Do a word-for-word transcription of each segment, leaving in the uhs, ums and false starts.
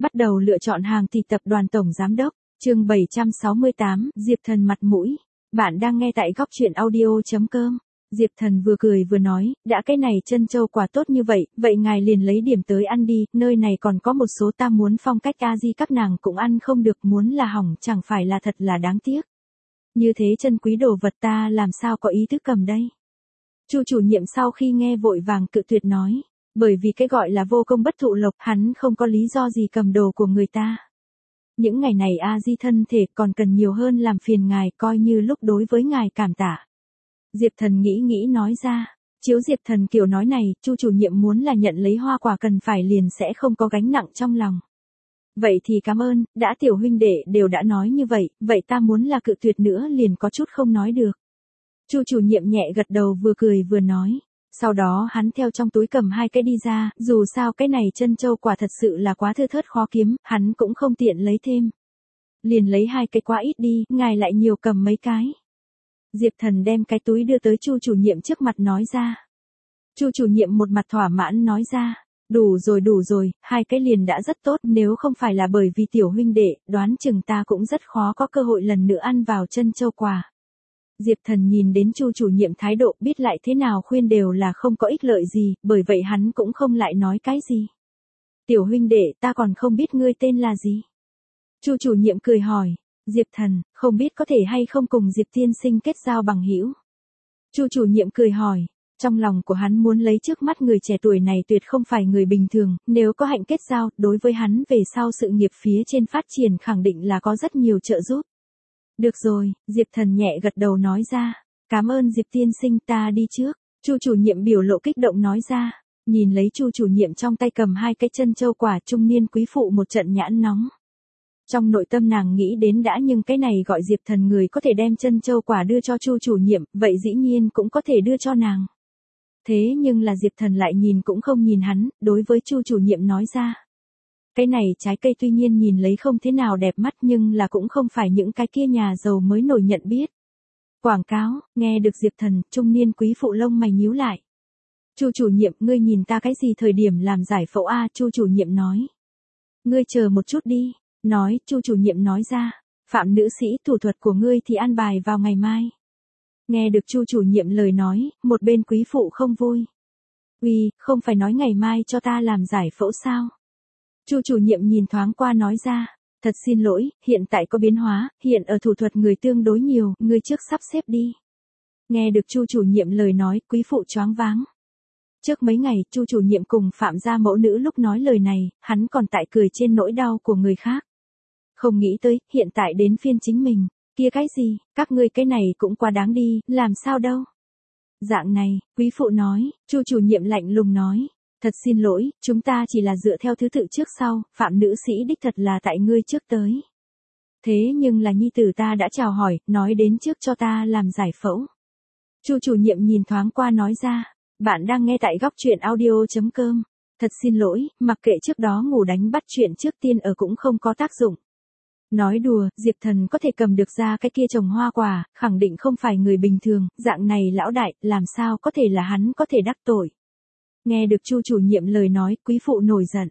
Bắt đầu lựa chọn hàng thì tập đoàn tổng giám đốc, chương bảy trăm sáu mươi tám, Diệp Thần mặt mũi. Bạn đang nghe tại góc truyện audio chấm com. Diệp Thần vừa cười vừa nói, đã cái này chân châu quả tốt như vậy, vậy ngài liền lấy điểm tới ăn đi, nơi này còn có một số ta muốn phong cách a di các nàng cũng ăn không được, muốn là hỏng chẳng phải là thật là đáng tiếc. Như thế chân quý đồ vật ta làm sao có ý thức cầm đây. Chu chủ nhiệm sau khi nghe vội vàng cự tuyệt nói, bởi vì cái gọi là vô công bất thụ lộc, hắn không có lý do gì cầm đồ của người ta. Những ngày này a di thân thể còn cần nhiều hơn làm phiền ngài, coi như lúc đối với ngài cảm tạ. Diệp Thần nghĩ nghĩ nói ra, chiếu Diệp Thần kiểu nói này, Chu chủ nhiệm muốn là nhận lấy hoa quả cần phải liền sẽ không có gánh nặng trong lòng. Vậy thì cảm ơn, đã tiểu huynh đệ đều đã nói như vậy, vậy ta muốn là cự tuyệt nữa liền có chút không nói được. Chu chủ nhiệm nhẹ gật đầu vừa cười vừa nói. Sau đó hắn theo trong túi cầm hai cái đi ra, dù sao cái này chân châu quả thật sự là quá thưa thớt khó kiếm, hắn cũng không tiện lấy thêm. Liền lấy hai cái quá ít đi, ngài lại nhiều cầm mấy cái. Diệp Thần đem cái túi đưa tới Chu chủ nhiệm trước mặt nói ra. Chu chủ nhiệm một mặt thỏa mãn nói ra, đủ rồi đủ rồi, hai cái liền đã rất tốt, nếu không phải là bởi vì tiểu huynh đệ, đoán chừng ta cũng rất khó có cơ hội lần nữa ăn vào chân châu quả. Diệp Thần nhìn đến Chu chủ nhiệm thái độ, biết lại thế nào khuyên đều là không có ích lợi gì, bởi vậy hắn cũng không lại nói cái gì. Tiểu huynh đệ, ta còn không biết ngươi tên là gì. Chu chủ nhiệm cười hỏi, Diệp Thần, không biết có thể hay không cùng Diệp tiên sinh kết giao bằng hữu. Chu chủ nhiệm cười hỏi, trong lòng của hắn muốn lấy trước mắt người trẻ tuổi này tuyệt không phải người bình thường, nếu có hạnh kết giao, đối với hắn về sau sự nghiệp phía trên phát triển khẳng định là có rất nhiều trợ giúp. Được rồi, Diệp Thần nhẹ gật đầu nói ra, cảm ơn Diệp tiên sinh, ta đi trước. Chu chủ nhiệm biểu lộ kích động nói ra, nhìn lấy Chu chủ nhiệm trong tay cầm hai cái chân châu quả, trung niên quý phụ một trận nhãn nóng. Trong nội tâm nàng nghĩ đến đã nhưng cái này gọi Diệp Thần người có thể đem chân châu quả đưa cho Chu chủ nhiệm, vậy dĩ nhiên cũng có thể đưa cho nàng. Thế nhưng là Diệp Thần lại nhìn cũng không nhìn hắn, đối với Chu chủ nhiệm nói ra. Cái này trái cây tuy nhiên nhìn lấy không thế nào đẹp mắt nhưng là cũng không phải những cái kia nhà giàu mới nổi nhận biết. Quảng cáo, nghe được Diệp Thần, trung niên quý phụ lông mày nhíu lại. Chu chủ nhiệm, ngươi nhìn ta cái gì thời điểm làm giải phẫu a? Chu chủ nhiệm nói. Ngươi chờ một chút đi, nói, Chu chủ nhiệm nói ra, Phạm nữ sĩ, thủ thuật của ngươi thì an bài vào ngày mai. Nghe được Chu chủ nhiệm lời nói, một bên quý phụ không vui. Uy, không phải nói ngày mai cho ta làm giải phẫu sao? Chu chủ nhiệm nhìn thoáng qua nói ra, thật xin lỗi, hiện tại có biến hóa, hiện ở thủ thuật người tương đối nhiều, ngươi trước sắp xếp đi. Nghe được Chu chủ nhiệm lời nói, quý phụ choáng váng. Trước mấy ngày, Chu chủ nhiệm cùng Phạm gia mẫu nữ lúc nói lời này, hắn còn tại cười trên nỗi đau của người khác. Không nghĩ tới, hiện tại đến phiên chính mình, kia cái gì, các ngươi cái này cũng quá đáng đi, làm sao đâu. Dạng này, quý phụ nói, Chu chủ nhiệm lạnh lùng nói. Thật xin lỗi, chúng ta chỉ là dựa theo thứ tự trước sau, Phạm nữ sĩ đích thật là tại ngươi trước tới. Thế nhưng là nhi tử ta đã chào hỏi, nói đến trước cho ta làm giải phẫu. Chu chủ nhiệm nhìn thoáng qua nói ra, bạn đang nghe tại góc truyện audio chấm com. Thật xin lỗi, mặc kệ trước đó ngủ đánh bắt chuyện trước tiên ở cũng không có tác dụng. Nói đùa, Diệp Thần có thể cầm được ra cái kia trồng hoa quả, khẳng định không phải người bình thường, dạng này lão đại, làm sao có thể là hắn có thể đắc tội. Nghe được Chu chủ nhiệm lời nói, quý phụ nổi giận.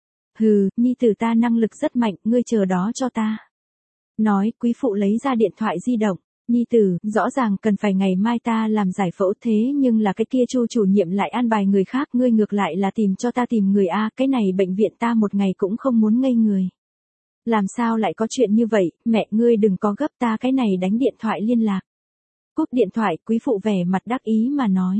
Hừ, nhi tử ta năng lực rất mạnh, ngươi chờ đó cho ta. Nói, quý phụ lấy ra điện thoại di động. Nhi tử, rõ ràng cần phải ngày mai ta làm giải phẫu thế nhưng là cái kia Chu chủ nhiệm lại an bài người khác, ngươi ngược lại là tìm cho ta tìm người a, cái này bệnh viện ta một ngày cũng không muốn ngây người. Làm sao lại có chuyện như vậy, mẹ ngươi đừng có gấp, ta cái này đánh điện thoại liên lạc. Cúp điện thoại, quý phụ vẻ mặt đắc ý mà nói.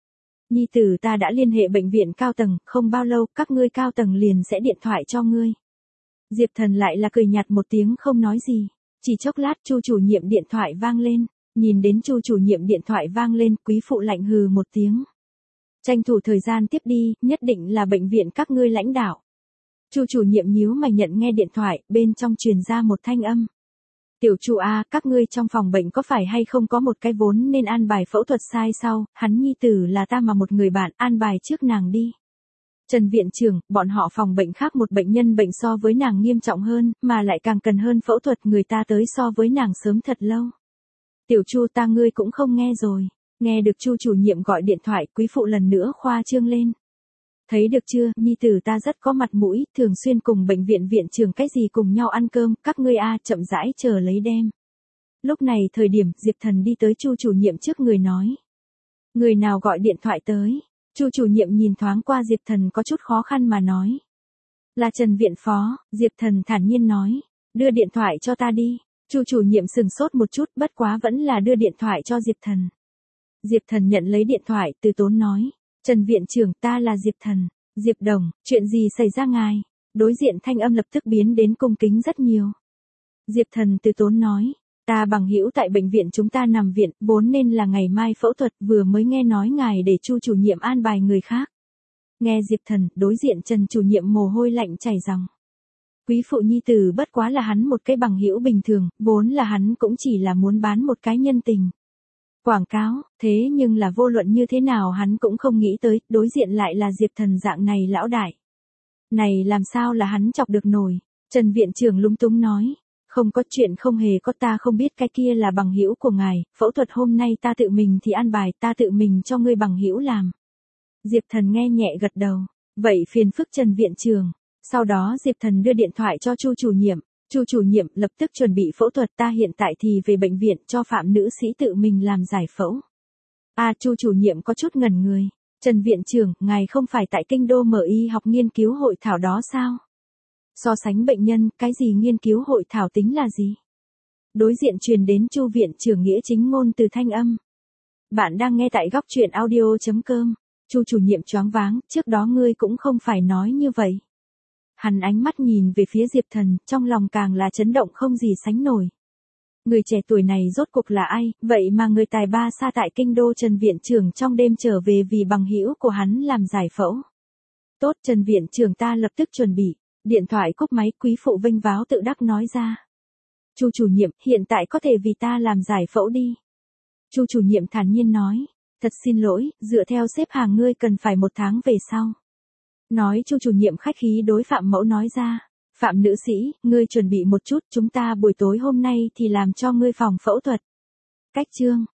Nhi tử ta đã liên hệ bệnh viện cao tầng, không bao lâu, các ngươi cao tầng liền sẽ điện thoại cho ngươi. Diệp Thần lại là cười nhạt một tiếng không nói gì. Chỉ chốc lát Chu chủ nhiệm điện thoại vang lên, nhìn đến Chu chủ nhiệm điện thoại vang lên, quý phụ lạnh hừ một tiếng. Tranh thủ thời gian tiếp đi, nhất định là bệnh viện các ngươi lãnh đạo. Chu chủ nhiệm nhíu mày nhận nghe điện thoại, bên trong truyền ra một thanh âm. Tiểu Chu a, các ngươi trong phòng bệnh có phải hay không có một cái vốn nên an bài phẫu thuật sai sau, hắn nhi tử là ta mà một người bạn, an bài trước nàng đi. Trần viện trưởng, bọn họ phòng bệnh khác một bệnh nhân bệnh so với nàng nghiêm trọng hơn, mà lại càng cần hơn phẫu thuật, người ta tới so với nàng sớm thật lâu. Tiểu Chu ta ngươi cũng không nghe rồi. Nghe được Chu chủ nhiệm gọi điện thoại, quý phụ lần nữa khoa trương lên. Thấy được chưa, nhi tử ta rất có mặt mũi, thường xuyên cùng bệnh viện viện trưởng cái gì cùng nhau ăn cơm, các ngươi a chậm rãi chờ lấy đem. Lúc này thời điểm, Diệp Thần đi tới Chu chủ nhiệm trước người nói. Người nào gọi điện thoại tới? Chu chủ nhiệm nhìn thoáng qua Diệp Thần có chút khó khăn mà nói. Là Trần viện phó, Diệp Thần thản nhiên nói. Đưa điện thoại cho ta đi. Chu chủ nhiệm sừng sốt một chút, bất quá vẫn là đưa điện thoại cho Diệp Thần. Diệp Thần nhận lấy điện thoại, từ tốn nói. Trần viện trưởng, ta là Diệp Thần. Diệp Đồng, chuyện gì xảy ra ngài? Đối diện thanh âm lập tức biến đến cung kính rất nhiều. Diệp Thần từ tốn nói. Ta bằng hữu tại bệnh viện chúng ta nằm viện, vốn nên là ngày mai phẫu thuật, vừa mới nghe nói ngài để Chu chủ nhiệm an bài người khác. Nghe Diệp Thần, đối diện Trần chủ nhiệm mồ hôi lạnh chảy ròng. Quý phụ nhi tử bất quá là hắn một cái bằng hữu bình thường, vốn là hắn cũng chỉ là muốn bán một cái nhân tình. Quảng cáo, thế nhưng là vô luận như thế nào hắn cũng không nghĩ tới, đối diện lại là Diệp Thần dạng này lão đại. Này làm sao là hắn chọc được nổi? Trần viện trưởng lúng túng nói. Không có chuyện không hề có, ta không biết cái kia là bằng hữu của ngài, phẫu thuật hôm nay ta tự mình thì an bài, ta tự mình cho ngươi bằng hữu làm. Diệp Thần nghe nhẹ gật đầu, vậy phiền phức Trần viện trưởng. Sau đó Diệp Thần đưa điện thoại cho Chu chủ nhiệm, Chu chủ nhiệm lập tức chuẩn bị phẫu thuật, ta hiện tại thì về bệnh viện cho Phạm nữ sĩ tự mình làm giải phẫu. A Chu chủ nhiệm có chút ngẩn người, Trần viện trưởng, ngài không phải tại kinh đô mở y học nghiên cứu hội thảo đó sao? So sánh bệnh nhân, cái gì nghiên cứu hội thảo tính là gì? Đối diện truyền đến Chu viện trưởng nghĩa chính ngôn từ thanh âm. Bạn đang nghe tại góc truyện audio chấm com. Chu chủ nhiệm choáng váng, trước đó ngươi cũng không phải nói như vậy. Hắn ánh mắt nhìn về phía Diệp Thần, trong lòng càng là chấn động không gì sánh nổi. Người trẻ tuổi này rốt cuộc là ai, vậy mà người tài ba xa tại kinh đô Trần viện trưởng trong đêm trở về vì bằng hữu của hắn làm giải phẫu. Tốt, Trần viện trưởng, ta lập tức chuẩn bị. Điện thoại cúp máy, quý phụ vinh váo tự đắc nói ra. Chu chủ nhiệm, hiện tại có thể vì ta làm giải phẫu đi. Chu chủ nhiệm thản nhiên nói. Thật xin lỗi, dựa theo xếp hàng ngươi cần phải một tháng về sau. Nói Chu chủ nhiệm khách khí đối Phạm mẫu nói ra. Phạm nữ sĩ, ngươi chuẩn bị một chút, chúng ta buổi tối hôm nay thì làm cho ngươi phòng phẫu thuật. Cách chương.